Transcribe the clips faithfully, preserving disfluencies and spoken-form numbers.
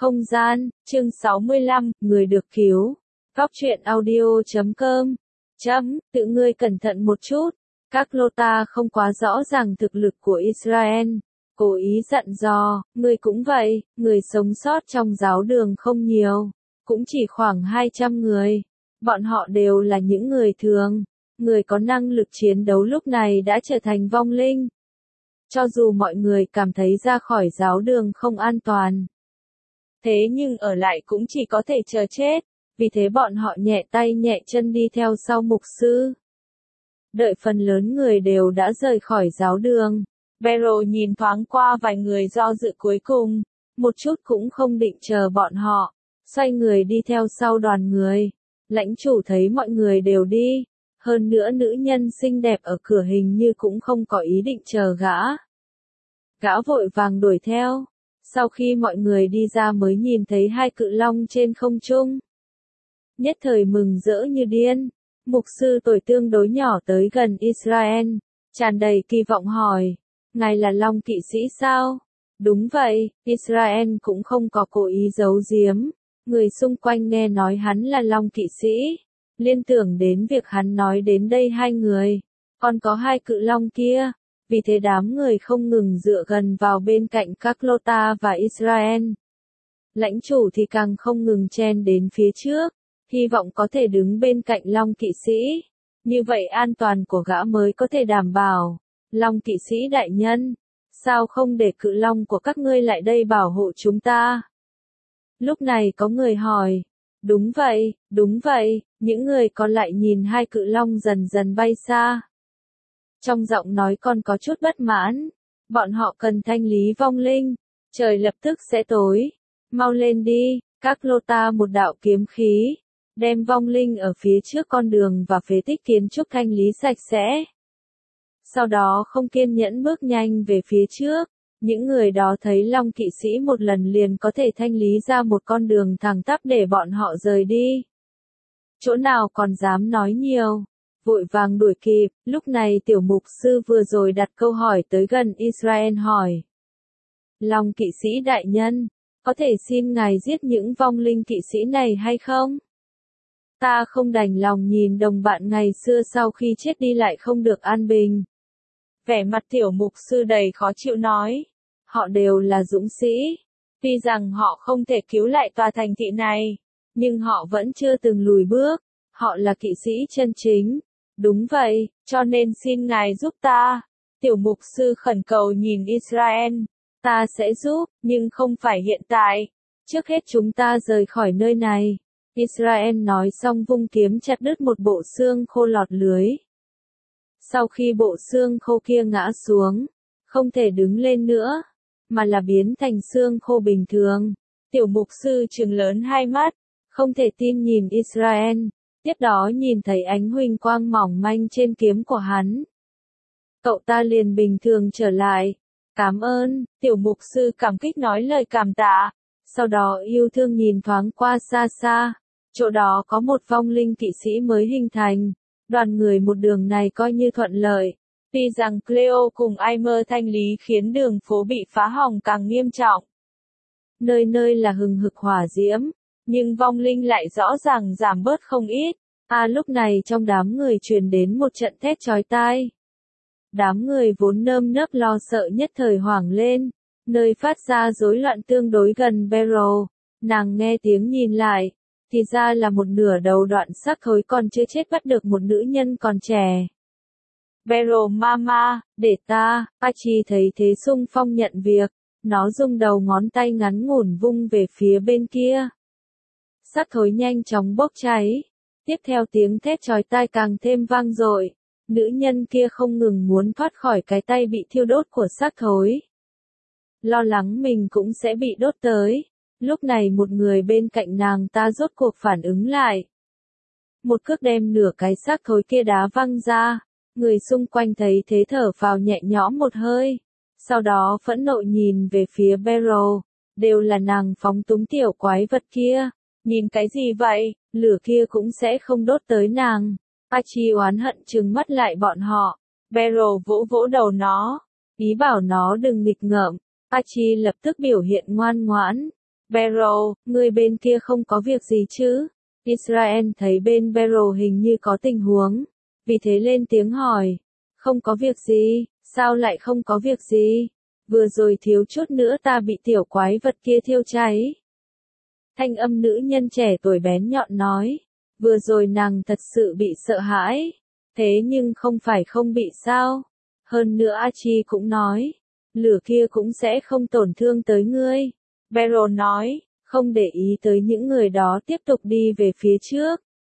Không gian, chương sáu mươi lăm, người được cứu. Góc truyện audio chấm com. Chấm, tự ngươi cẩn thận một chút. Các lô ta không quá rõ ràng thực lực của Israel. Cố ý dặn dò, ngươi cũng vậy, người sống sót trong giáo đường không nhiều. Cũng chỉ khoảng hai trăm người. Bọn họ đều là những người thường. Người có năng lực chiến đấu lúc này đã trở thành vong linh. Cho dù mọi người cảm thấy ra khỏi giáo đường không an toàn. Thế nhưng ở lại cũng chỉ có thể chờ chết, vì thế bọn họ nhẹ tay nhẹ chân đi theo sau mục sư. Đợi phần lớn người đều đã rời khỏi giáo đường, Beryl nhìn thoáng qua vài người do dự cuối cùng, một chút cũng không định chờ bọn họ, xoay người đi theo sau đoàn người. Lãnh chủ thấy mọi người đều đi, hơn nữa nữ nhân xinh đẹp ở cửa hình như cũng không có ý định chờ gã. Gã vội vàng đuổi theo. Sau khi mọi người đi ra mới nhìn thấy hai cự long trên không trung. Nhất thời mừng rỡ như điên. Mục sư tuổi tương đối nhỏ tới gần Israel, tràn đầy kỳ vọng hỏi. Ngài là long kỵ sĩ sao? Đúng vậy, Israel cũng không có cố ý giấu giếm. Người xung quanh nghe nói hắn là long kỵ sĩ. Liên tưởng đến việc hắn nói đến đây hai người. Còn có hai cự long kia. Vì thế đám người không ngừng dựa gần vào bên cạnh các lô ta và Israel. Lãnh chủ thì càng không ngừng chen đến phía trước, hy vọng có thể đứng bên cạnh Long kỵ sĩ. Như vậy an toàn của gã mới có thể đảm bảo. Long kỵ sĩ đại nhân, sao không để cự long của các ngươi lại đây bảo hộ chúng ta? Lúc này có người hỏi. Đúng vậy, đúng vậy, những người còn lại nhìn hai cự long dần dần bay xa. Trong giọng nói còn có chút bất mãn. Bọn họ cần thanh lý vong linh. Trời lập tức sẽ tối. Mau lên đi, các lô ta một đạo kiếm khí. Đem vong linh ở phía trước con đường và phế tích kiến trúc thanh lý sạch sẽ. Sau đó không kiên nhẫn bước nhanh về phía trước. Những người đó thấy Long kỵ sĩ một lần liền có thể thanh lý ra một con đường thẳng tắp để bọn họ rời đi. Chỗ nào còn dám nói nhiều. Vội vàng đuổi kịp, lúc này tiểu mục sư vừa rồi đặt câu hỏi tới gần Israel hỏi. Long kỵ sĩ đại nhân, có thể xin ngài giết những vong linh kỵ sĩ này hay không? Ta không đành lòng nhìn đồng bạn ngày xưa sau khi chết đi lại không được an bình. Vẻ mặt tiểu mục sư đầy khó chịu nói. Họ đều là dũng sĩ. Tuy rằng họ không thể cứu lại tòa thành thị này, nhưng họ vẫn chưa từng lùi bước. Họ là kỵ sĩ chân chính. Đúng vậy, cho nên xin ngài giúp ta. Tiểu mục sư khẩn cầu nhìn Israel. Ta sẽ giúp, nhưng không phải hiện tại. Trước hết chúng ta rời khỏi nơi này. Israel nói xong vung kiếm chặt đứt một bộ xương khô lọt lưới. Sau khi bộ xương khô kia ngã xuống, không thể đứng lên nữa, mà là biến thành xương khô bình thường. Tiểu mục sư trừng lớn hai mắt, không thể tin nhìn Israel. Tiếp đó nhìn thấy ánh huỳnh quang mỏng manh trên kiếm của hắn. Cậu ta liền bình thường trở lại. Cảm ơn, tiểu mục sư cảm kích nói lời cảm tạ. Sau đó yêu thương nhìn thoáng qua xa xa. Chỗ đó có một vong linh kỵ sĩ mới hình thành. Đoàn người một đường này coi như thuận lợi. Tuy rằng Cleo cùng Aimer thanh lý khiến đường phố bị phá hỏng càng nghiêm trọng. Nơi nơi là hừng hực hỏa diễm. Nhưng vong linh lại rõ ràng giảm bớt không ít. À lúc này trong đám người truyền đến một trận thét chói tai. Đám người vốn nơm nớp lo sợ nhất thời hoảng lên. Nơi phát ra rối loạn tương đối gần Beryl. Nàng nghe tiếng nhìn lại. Thì ra là một nửa đầu đoạn xác thối còn chưa chết bắt được một nữ nhân còn trẻ. Beryl mama, để ta, Archie thấy thế xung phong nhận việc. Nó dùng đầu ngón tay ngắn ngủn vung về phía bên kia. Xác thối nhanh chóng bốc cháy. Tiếp theo tiếng thét chói tai càng thêm vang dội. Nữ nhân kia không ngừng muốn thoát khỏi cái tay bị thiêu đốt của xác thối. Lo lắng mình cũng sẽ bị đốt tới. Lúc này một người bên cạnh nàng ta rốt cuộc phản ứng lại. Một cước đem nửa cái xác thối kia đá văng ra. Người xung quanh thấy thế thở vào nhẹ nhõm một hơi. Sau đó phẫn nộ nhìn về phía Beryl. Đều là nàng phóng túng tiểu quái vật kia. Nhìn cái gì vậy, lửa kia cũng sẽ không đốt tới nàng. Archie oán hận trừng mắt lại bọn họ. Beryl vỗ vỗ đầu nó. Ý bảo nó đừng nghịch ngợm. Archie lập tức biểu hiện ngoan ngoãn. Beryl, người bên kia không có việc gì chứ? Israel thấy bên Beryl hình như có tình huống, vì thế lên tiếng hỏi. Không có việc gì, sao lại không có việc gì? Vừa rồi thiếu chút nữa ta bị tiểu quái vật kia thiêu cháy. Thanh âm nữ nhân trẻ tuổi bén nhọn nói. Vừa rồi nàng thật sự bị sợ hãi. Thế nhưng không phải không bị sao. Hơn nữa Archie cũng nói. Lửa kia cũng sẽ không tổn thương tới ngươi. Beryl nói, không để ý tới những người đó tiếp tục đi về phía trước.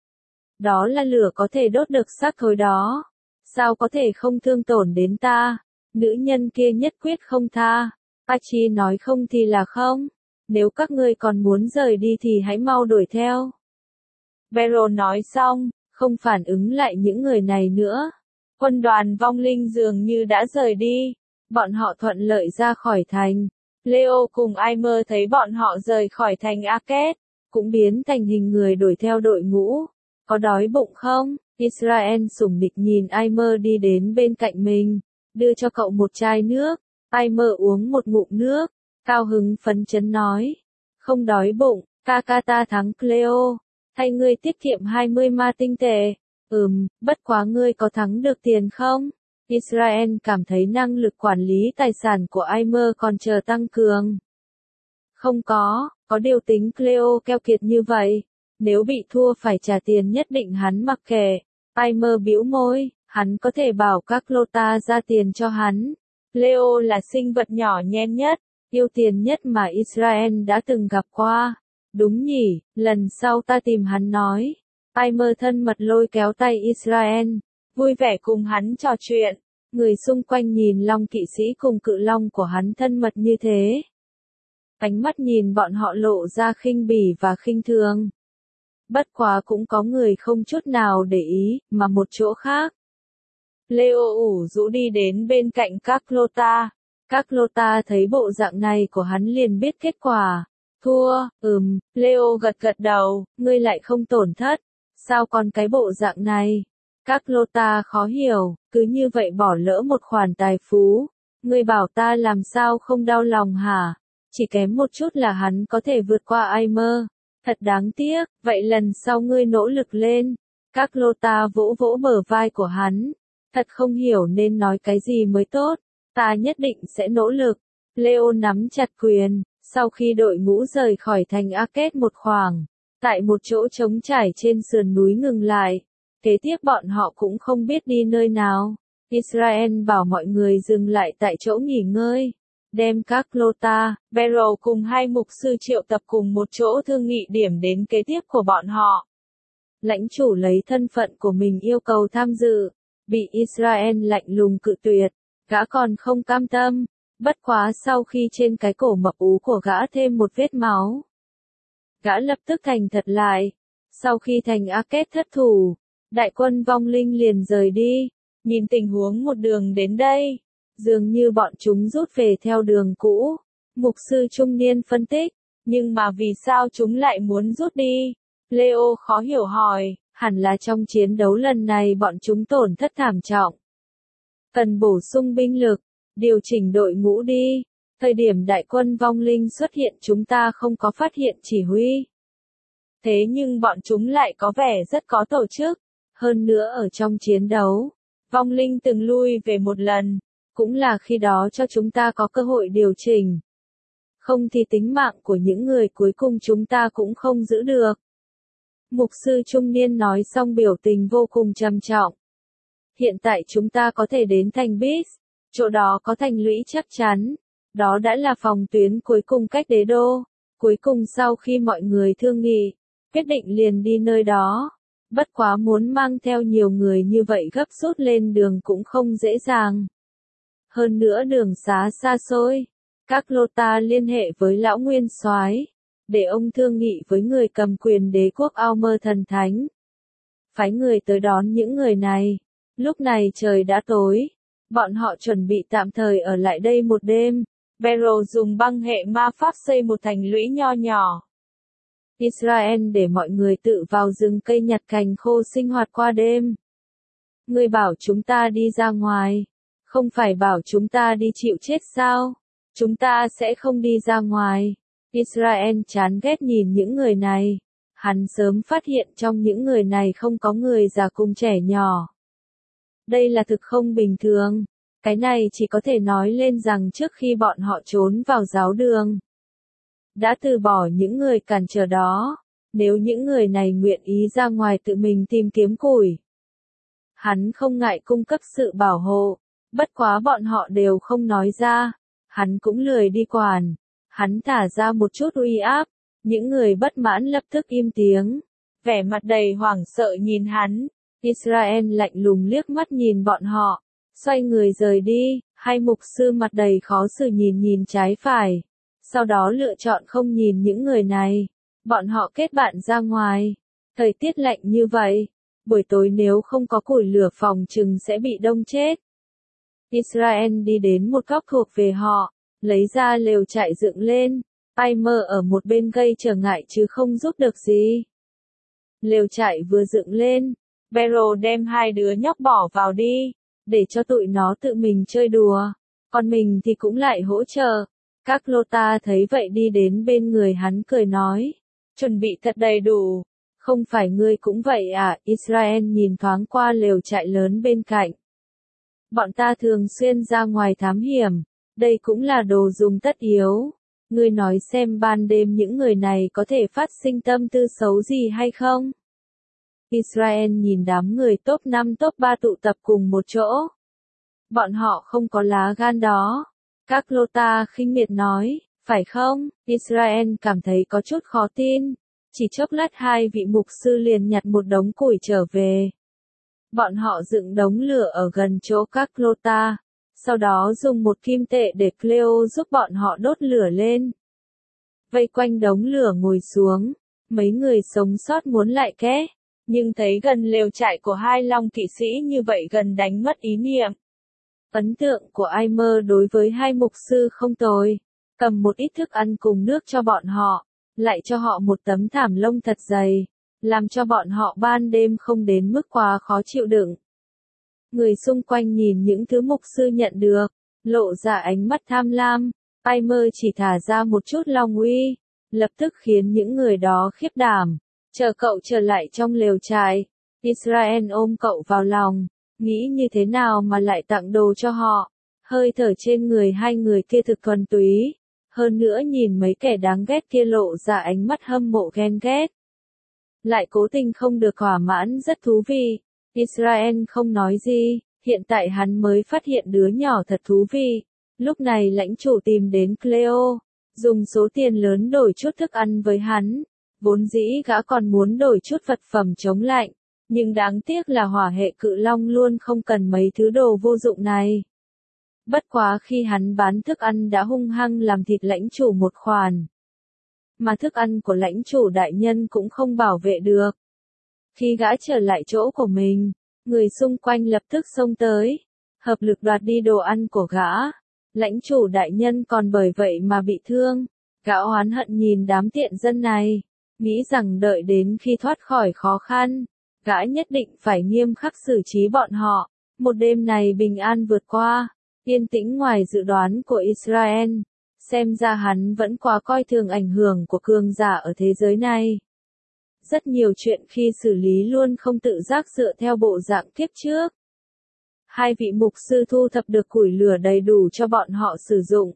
Đó là lửa có thể đốt được xác thối đó. Sao có thể không thương tổn đến ta? Nữ nhân kia nhất quyết không tha. Archie nói không thì là không. Nếu các ngươi còn muốn rời đi thì hãy mau đuổi theo. Beryl nói xong, không phản ứng lại những người này nữa. Quân đoàn vong linh dường như đã rời đi. Bọn họ thuận lợi ra khỏi thành. Leo cùng Aimer thấy bọn họ rời khỏi thành Arcade, cũng biến thành hình người đuổi theo đội ngũ. Có đói bụng không? Israel sủng nịch nhìn Aimer đi đến bên cạnh mình, đưa cho cậu một chai nước. Aimer uống một ngụm nước, cao hứng phấn chấn nói. Không đói bụng, Kaka ta thắng Cleo. Thay ngươi tiết kiệm hai mươi ma tinh tệ. Ừm, bất quá ngươi có thắng được tiền không? Israel cảm thấy năng lực quản lý tài sản của Aimer còn chờ tăng cường. Không có, có điều tính Cleo keo kiệt như vậy. Nếu bị thua phải trả tiền nhất định hắn mặc kệ. Aimer bĩu môi, hắn có thể bảo các Lota ra tiền cho hắn. Leo là sinh vật nhỏ nhen nhất, yêu tiền nhất mà Israel đã từng gặp qua. Đúng nhỉ, lần sau ta tìm hắn nói. Aimer thân mật lôi kéo tay Israel, vui vẻ cùng hắn trò chuyện. Người xung quanh nhìn long kỵ sĩ cùng cự long của hắn thân mật như thế. Ánh mắt nhìn bọn họ lộ ra khinh bỉ và khinh thường. Bất quá cũng có người không chút nào để ý, mà một chỗ khác. Leo ủ rũ đi đến bên cạnh các Lota. Các Lota thấy bộ dạng này của hắn liền biết kết quả. Thua, ừm, Leo gật gật đầu, ngươi lại không tổn thất. Sao còn cái bộ dạng này? Các Lota khó hiểu, cứ như vậy bỏ lỡ một khoản tài phú. Ngươi bảo ta làm sao không đau lòng hả? Chỉ kém một chút là hắn có thể vượt qua Aimer. Thật đáng tiếc, vậy lần sau ngươi nỗ lực lên. Các Lota vỗ vỗ bờ vai của hắn. Thật không hiểu nên nói cái gì mới tốt. Ta nhất định sẽ nỗ lực. Leo nắm chặt quyền. Sau khi đội ngũ rời khỏi thành Arcade một khoảng, tại một chỗ trống trải trên sườn núi ngừng lại. Kế tiếp bọn họ cũng không biết đi nơi nào. Israel bảo mọi người dừng lại tại chỗ nghỉ ngơi. Đem các Lota, Beryl cùng hai mục sư triệu tập cùng một chỗ thương nghị điểm đến kế tiếp của bọn họ. Lãnh chủ lấy thân phận của mình yêu cầu tham dự. Bị Israel lạnh lùng cự tuyệt. Gã còn không cam tâm. Bất quá sau khi trên cái cổ mập ú của gã thêm một vết máu. Gã lập tức thành thật lại. Sau khi thành Arcade thất thủ, đại quân vong linh liền rời đi. Nhìn tình huống một đường đến đây, dường như bọn chúng rút về theo đường cũ. Mục sư trung niên phân tích, nhưng mà vì sao chúng lại muốn rút đi? Leo khó hiểu hỏi, hẳn là trong chiến đấu lần này bọn chúng tổn thất thảm trọng. Cần bổ sung binh lực, điều chỉnh đội ngũ đi. Thời điểm đại quân vong linh xuất hiện chúng ta không có phát hiện chỉ huy. Thế nhưng bọn chúng lại có vẻ rất có tổ chức. Hơn nữa ở trong chiến đấu, vong linh từng lui về một lần, cũng là khi đó cho chúng ta có cơ hội điều chỉnh. Không thì tính mạng của những người cuối cùng chúng ta cũng không giữ được. Mục sư trung niên nói xong biểu tình vô cùng trầm trọng. Hiện tại chúng ta có thể đến thành Beast, chỗ đó có thành lũy chắc chắn. Đó đã là phòng tuyến cuối cùng cách đế đô. Cuối cùng sau khi mọi người thương nghị, quyết định liền đi nơi đó. Bất quá muốn mang theo nhiều người như vậy gấp rút lên đường cũng không dễ dàng. Hơn nữa đường xá xa xôi. Các Lota liên hệ với lão nguyên soái, để ông thương nghị với người cầm quyền đế quốc Aumer thần thánh. Phái người tới đón những người này. Lúc này trời đã tối. Bọn họ chuẩn bị tạm thời ở lại đây một đêm. Beryl dùng băng hệ ma pháp xây một thành lũy nho nhỏ. Israel để mọi người tự vào rừng cây nhặt cành khô sinh hoạt qua đêm. Ngươi bảo chúng ta đi ra ngoài. Không phải bảo chúng ta đi chịu chết sao? Chúng ta sẽ không đi ra ngoài. Israel chán ghét nhìn những người này. Hắn sớm phát hiện trong những người này không có người già cùng trẻ nhỏ. Đây là thực không bình thường. Cái này chỉ có thể nói lên rằng trước khi bọn họ trốn vào giáo đường, đã từ bỏ những người cản trở đó. Nếu những người này nguyện ý ra ngoài tự mình tìm kiếm củi, hắn không ngại cung cấp sự bảo hộ. Bất quá bọn họ đều không nói ra. Hắn cũng lười đi quản. Hắn thả ra một chút uy áp. Những người bất mãn lập tức im tiếng. Vẻ mặt đầy hoảng sợ nhìn hắn. Israel lạnh lùng liếc mắt nhìn bọn họ. Xoay người rời đi. Hai mục sư mặt đầy khó xử nhìn nhìn trái phải. Sau đó lựa chọn không nhìn những người này. Bọn họ kết bạn ra ngoài. Thời tiết lạnh như vậy. Buổi tối nếu không có củi lửa phòng chừng sẽ bị đông chết. Israel đi đến một góc thuộc về họ. Lấy ra lều trại dựng lên. Aimer ở một bên gây trở ngại chứ không giúp được gì. Lều trại vừa dựng lên. Beryl đem hai đứa nhóc bỏ vào đi. Để cho tụi nó tự mình chơi đùa. Còn mình thì cũng lại hỗ trợ. Các Lota thấy vậy đi đến bên người hắn cười nói. Chuẩn bị thật đầy đủ. Không phải ngươi cũng vậy à? Israel nhìn thoáng qua lều trại lớn bên cạnh. Bọn ta thường xuyên ra ngoài thám hiểm. Đây cũng là đồ dùng tất yếu. Ngươi nói xem ban đêm những người này có thể phát sinh tâm tư xấu gì hay không? Israel nhìn đám người top năm top ba tụ tập cùng một chỗ. Bọn họ không có lá gan đó. Các Lota khinh miệt nói, phải không? Israel cảm thấy có chút khó tin. Chỉ chốc lát hai vị mục sư liền nhặt một đống củi trở về. Bọn họ dựng đống lửa ở gần chỗ các Lota. Sau đó dùng một kim tệ để Cleo giúp bọn họ đốt lửa lên. Vây quanh đống lửa ngồi xuống. Mấy người sống sót muốn lại ké. Nhưng thấy gần lều trại của hai long kỵ sĩ như vậy gần đánh mất ý niệm. Ấn tượng của Aimer đối với hai mục sư không tồi. Cầm một ít thức ăn cùng nước cho bọn họ. Lại cho họ một tấm thảm lông thật dày. Làm cho bọn họ ban đêm không đến mức quá khó chịu đựng. Người xung quanh nhìn những thứ mục sư nhận được. Lộ ra ánh mắt tham lam. Aimer chỉ thả ra một chút long uy. Lập tức khiến những người đó khiếp đảm. Chờ cậu trở lại trong lều trại. Israel ôm cậu vào lòng. Nghĩ như thế nào mà lại tặng đồ cho họ. Hơi thở trên người hai người kia thực thuần túy. Hơn nữa nhìn mấy kẻ đáng ghét kia lộ ra ánh mắt hâm mộ ghen ghét. Lại cố tình không được thỏa mãn rất thú vị. Israel không nói gì. Hiện tại hắn mới phát hiện đứa nhỏ thật thú vị. Lúc này lãnh chủ tìm đến Cleo. Dùng số tiền lớn đổi chút thức ăn với hắn. Vốn dĩ gã còn muốn đổi chút vật phẩm chống lạnh. Nhưng đáng tiếc là hỏa hệ cự long luôn không cần mấy thứ đồ vô dụng này. Bất quá khi hắn bán thức ăn đã hung hăng làm thịt lãnh chủ một khoản. Mà thức ăn của lãnh chủ đại nhân cũng không bảo vệ được. Khi gã trở lại chỗ của mình, người xung quanh lập tức xông tới. Hợp lực đoạt đi đồ ăn của gã. Lãnh chủ đại nhân còn bởi vậy mà bị thương. Gã oán hận nhìn đám tiện dân này. Nghĩ rằng đợi đến khi thoát khỏi khó khăn. Gã nhất định phải nghiêm khắc xử trí bọn họ. Một đêm này bình an vượt qua. Yên tĩnh ngoài dự đoán của Israel. Xem ra hắn vẫn quá coi thường ảnh hưởng của cường giả ở thế giới này. Rất nhiều chuyện khi xử lý luôn không tự giác dựa theo bộ dạng kiếp trước. Hai vị mục sư thu thập được củi lửa đầy đủ cho bọn họ sử dụng.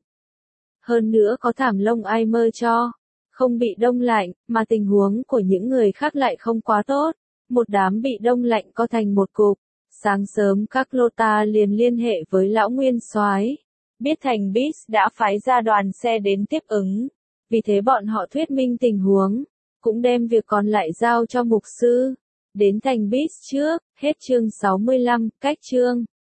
Hơn nữa có thảm lông Aimer cho. Không bị đông lạnh, mà tình huống của những người khác lại không quá tốt. Một đám bị đông lạnh co thành một cục. Sáng sớm các Lota liền liên hệ với lão nguyên soái. Biết thành Beast đã phái ra đoàn xe đến tiếp ứng. Vì thế bọn họ thuyết minh tình huống. Cũng đem việc còn lại giao cho mục sư. Đến thành Beast trước, hết chương sáu mươi lăm, cách chương.